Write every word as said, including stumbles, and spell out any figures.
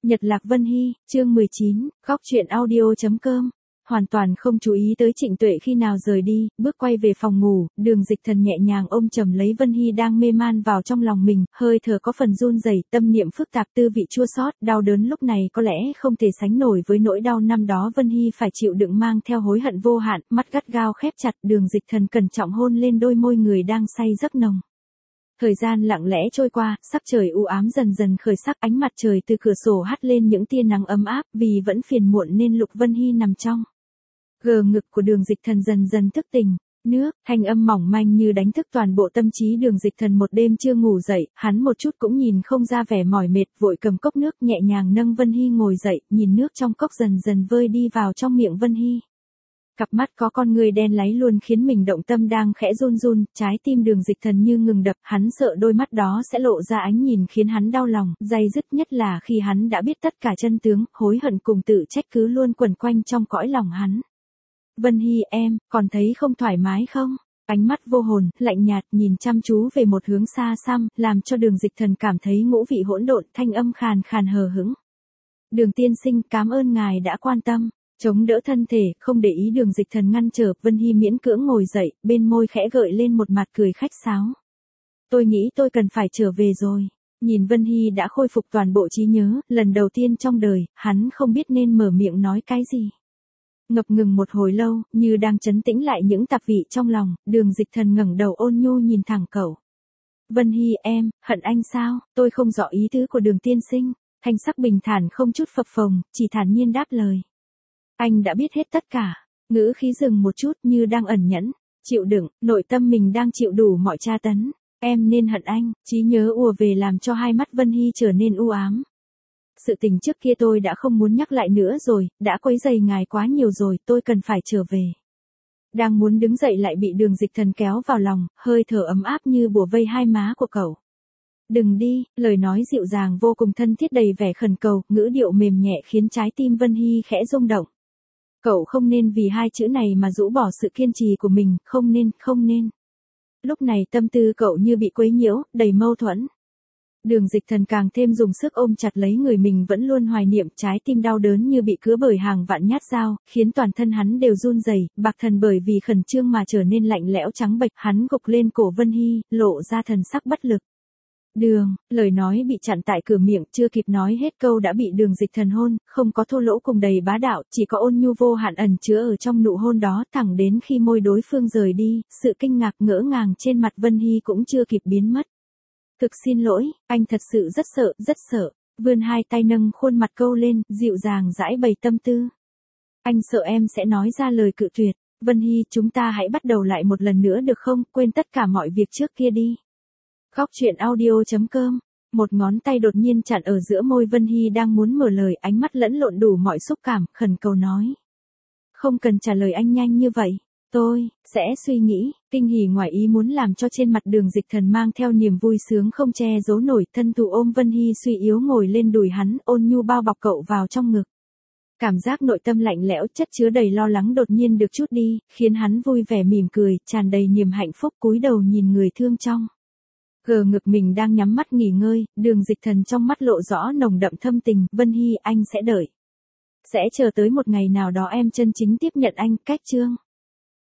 Nhật Lạc Vân Hy, chương mười chín, góc truyện audio chấm com. Hoàn toàn không chú ý tới Trịnh Tuệ khi nào rời đi, bước quay về phòng ngủ, Đường Dịch Thần nhẹ nhàng ôm chầm lấy Vân Hy đang mê man vào trong lòng mình, hơi thở có phần run rẩy, tâm niệm phức tạp, tư vị chua xót, đau đớn lúc này có lẽ không thể sánh nổi với nỗi đau năm đó Vân Hy phải chịu đựng mang theo hối hận vô hạn, mắt gắt gao khép chặt, Đường Dịch Thần cẩn trọng hôn lên đôi môi người đang say giấc nồng. Thời gian lặng lẽ trôi qua, sắc trời u ám dần dần khởi sắc, ánh mặt trời từ cửa sổ hắt lên những tia nắng ấm áp, vì vẫn phiền muộn nên Lục Vân Hy nằm trong gờ ngực của Đường Dịch Thần dần dần thức tỉnh. Nước, thanh âm mỏng manh như đánh thức toàn bộ tâm trí Đường Dịch Thần một đêm chưa ngủ dậy, hắn một chút cũng nhìn không ra vẻ mỏi mệt, vội cầm cốc nước nhẹ nhàng nâng Vân Hy ngồi dậy, nhìn nước trong cốc dần dần vơi đi vào trong miệng Vân Hy. Cặp mắt có con người đen láy luôn khiến mình động tâm đang khẽ run run, trái tim Đường Dịch Thần như ngừng đập, hắn sợ đôi mắt đó sẽ lộ ra ánh nhìn khiến hắn đau lòng, day dứt nhất là khi hắn đã biết tất cả chân tướng, hối hận cùng tự trách cứ luôn quẩn quanh trong cõi lòng hắn. Vân Hy em, còn thấy không thoải mái không? Ánh mắt vô hồn, lạnh nhạt nhìn chăm chú về một hướng xa xăm, làm cho Đường Dịch Thần cảm thấy ngũ vị hỗn độn, thanh âm khàn khàn hờ hững. Đường tiên sinh, cảm ơn ngài đã quan tâm. Chống đỡ thân thể, không để ý Đường Dịch Thần ngăn trở, Vân Hy miễn cưỡng ngồi dậy, bên môi khẽ gợi lên một mặt cười khách sáo. Tôi nghĩ tôi cần phải trở về rồi. Nhìn Vân Hy đã khôi phục toàn bộ trí nhớ, lần đầu tiên trong đời, hắn không biết nên mở miệng nói cái gì. Ngập ngừng một hồi lâu, như đang trấn tĩnh lại những tạp vị trong lòng, Đường Dịch Thần ngẩng đầu ôn nhu nhìn thẳng cậu. Vân Hy em, hận anh sao? Tôi không rõ ý tứ của Đường tiên sinh. Thanh sắc bình thản không chút phập phồng, chỉ thản nhiên đáp lời. Anh đã biết hết tất cả. Ngữ khí dừng một chút như đang ẩn nhẫn, chịu đựng, nội tâm mình đang chịu đủ mọi tra tấn. Em nên hận anh, trí nhớ ùa về làm cho hai mắt Vân Hy trở nên u ám. Sự tình trước kia tôi đã không muốn nhắc lại nữa rồi, đã quấy rầy ngài quá nhiều rồi, tôi cần phải trở về. Đang muốn đứng dậy lại bị Đường Dịch Thần kéo vào lòng, hơi thở ấm áp như bủa vây hai má của cậu. Đừng đi, lời nói dịu dàng vô cùng thân thiết đầy vẻ khẩn cầu, ngữ điệu mềm nhẹ khiến trái tim Vân Hy khẽ rung động. Cậu không nên vì hai chữ này mà rũ bỏ sự kiên trì của mình, không nên, không nên. Lúc này tâm tư cậu như bị quấy nhiễu, đầy mâu thuẫn. Đường Dịch Thần càng thêm dùng sức ôm chặt lấy người mình vẫn luôn hoài niệm, trái tim đau đớn như bị cứa bởi hàng vạn nhát dao, khiến toàn thân hắn đều run rẩy, bạc thần bởi vì khẩn trương mà trở nên lạnh lẽo trắng bệch, hắn gục lên cổ Vân Hy, lộ ra thần sắc bất lực. Đường, lời nói bị chặn tại cửa miệng, chưa kịp nói hết câu đã bị Đường Dịch Thần hôn, không có thô lỗ cùng đầy bá đạo, chỉ có ôn nhu vô hạn ẩn chứa ở trong nụ hôn đó, thẳng đến khi môi đối phương rời đi, sự kinh ngạc ngỡ ngàng trên mặt Vân Hy cũng chưa kịp biến mất. Thực xin lỗi, anh thật sự rất sợ, rất sợ, vươn hai tay nâng khuôn mặt câu lên, dịu dàng giãi bày tâm tư. Anh sợ em sẽ nói ra lời cự tuyệt, Vân Hy, chúng ta hãy bắt đầu lại một lần nữa được không, quên tất cả mọi việc trước kia đi. Góc truyện audio chấm com. Một ngón tay đột nhiên chặn ở giữa môi Vân Hy đang muốn mở lời, ánh mắt lẫn lộn đủ mọi xúc cảm, khẩn cầu nói. Không cần trả lời anh nhanh như vậy, tôi sẽ suy nghĩ. Kinh hỉ ngoài ý muốn làm cho trên mặt Đường Dịch Thần mang theo niềm vui sướng không che giấu nổi, thân thủ ôm Vân Hy suy yếu ngồi lên đùi hắn, ôn nhu bao bọc cậu vào trong ngực. Cảm giác nội tâm lạnh lẽo chất chứa đầy lo lắng đột nhiên được chút đi, khiến hắn vui vẻ mỉm cười, tràn đầy niềm hạnh phúc, cúi đầu nhìn người thương trong gờ ngực mình đang nhắm mắt nghỉ ngơi. Đường Dịch Thần trong mắt lộ rõ nồng đậm thâm tình. Vân Hy, anh sẽ đợi. Sẽ chờ tới một ngày nào đó em chân chính tiếp nhận anh, cách chương.